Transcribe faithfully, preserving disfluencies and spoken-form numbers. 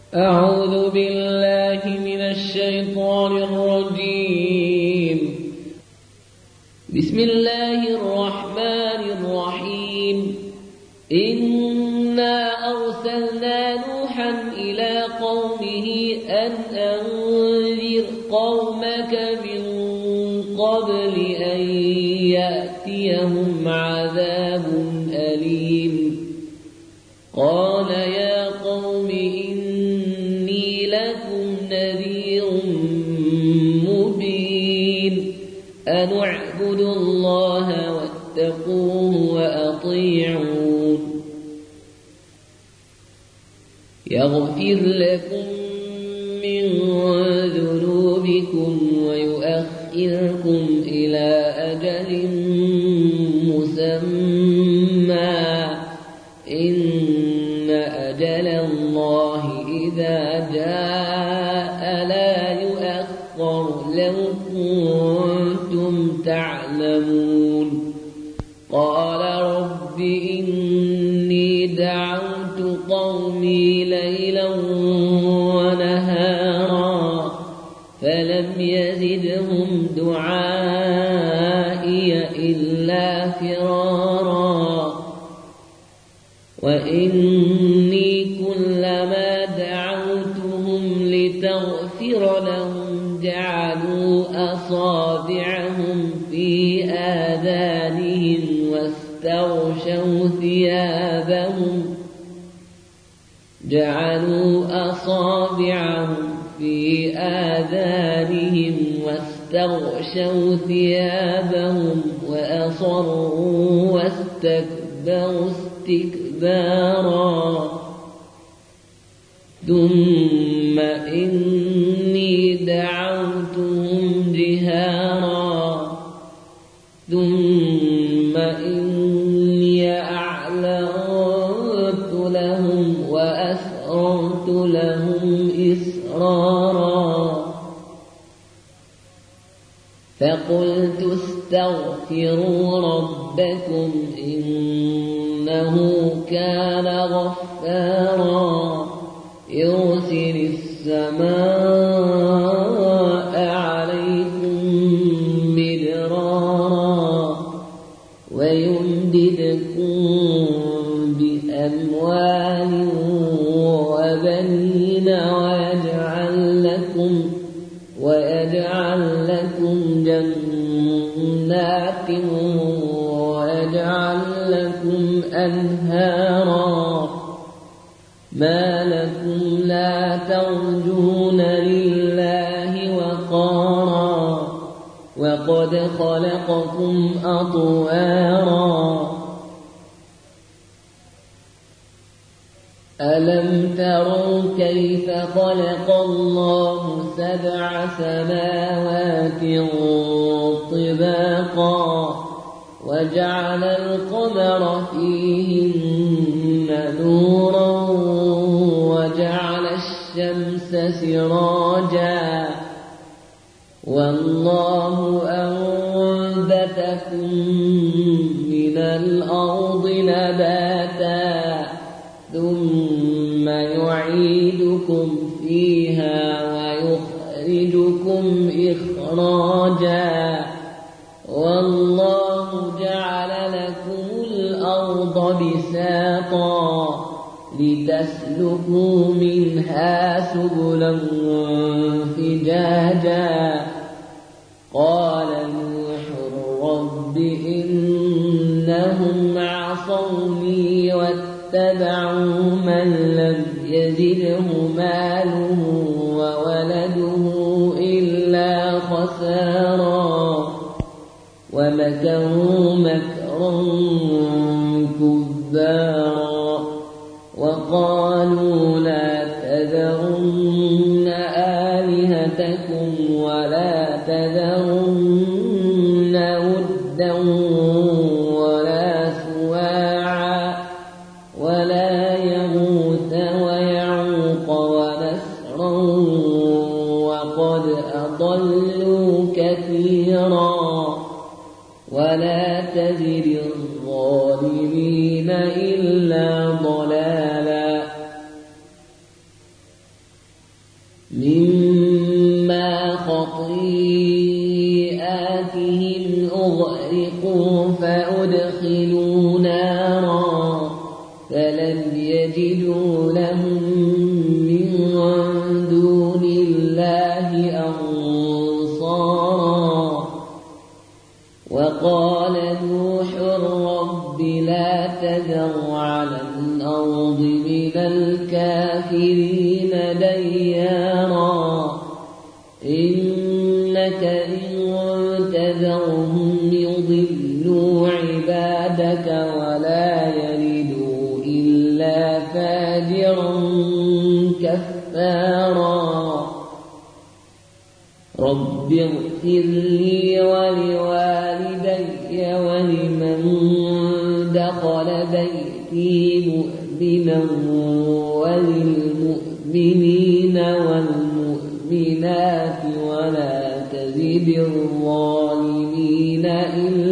أعوذ بالله من الشيطان الرجيم. بسم الله الرحمن الرحيم. إنا أرسلنا نوحا إلى قومه أن أنذر قومك من قبل أن يأتيهم عذاب أليم. قال يا قوم إني لكم نذير مبين أن اعبدوا الله واتقوه وأطيعون يغفر لكم من ذنوبكم ويؤخركم إلى أجل مسمى إن أجل الله إذا جاء لا يؤخر لو كنتم تعلمون. قال رب إني دعوت قومي ليلا ونهارا فلم يزدهم دعائي إلا فرارا وإني كلما دعوتهم لتغفر لهم جعلوا أصابعهم في آذانهم واستغشوا ثيابهم جعلوا أصابعهم في آذانهم واستغشوا ثيابهم وأصروا واستكبروا استكبارا ثم إني دعوتهم جهارا ثم إني أعلنت لهم وأسررت لهم إسرارا فقلت استغفروا ربكم إنه كان غفارا يرسل السماء عليكم مدرارا ويمددكم بأموال وبنين ويجعل لكم ويجعل لكم جنات ويجعل لكم أنهارا ما لكم لا ترجون لله وقارا وقد خلقكم أطوارا ألم تروا كيف خلق الله سبع سماوات طباقا وجعل القمر فيهن نورا وجعل الشمس سراجا والله أنبتكم من الأرض نباتا ثم يعيدكم فيها ويخرجكم إخراجا والله جعل لكم الأرض بساطا لتسلكوا منها سبلا فجاجا قال نوح رب إنهم عصوني واتبعوا من لم يزده ماله وولده إلا خسارا ومكروا مكرا كبارا وقالوا لا تذرن آلهتكم ولا تذرن ودا ولا سواعا ولا يغوث ويعوق ونسرا وقد أضلوا كثيرا ولا تزد الظالمين إلا ضلالا مما خطيئاتهم أغرقوا فأدخلوا نارا فلم يجدوا لهم من دون الله أنصارا. وقال نوح رب لا تذر على الأرض من الكافرين ديارا إنك إن تذرهم يضلوا عبادك ولا يلدوا إلا فاجرا كفارا. رب اغفر لي ولوالدي ولمن دخل بيتي مؤمنا وللمؤمنين والمؤمنات ولا تزد الظالمين إلا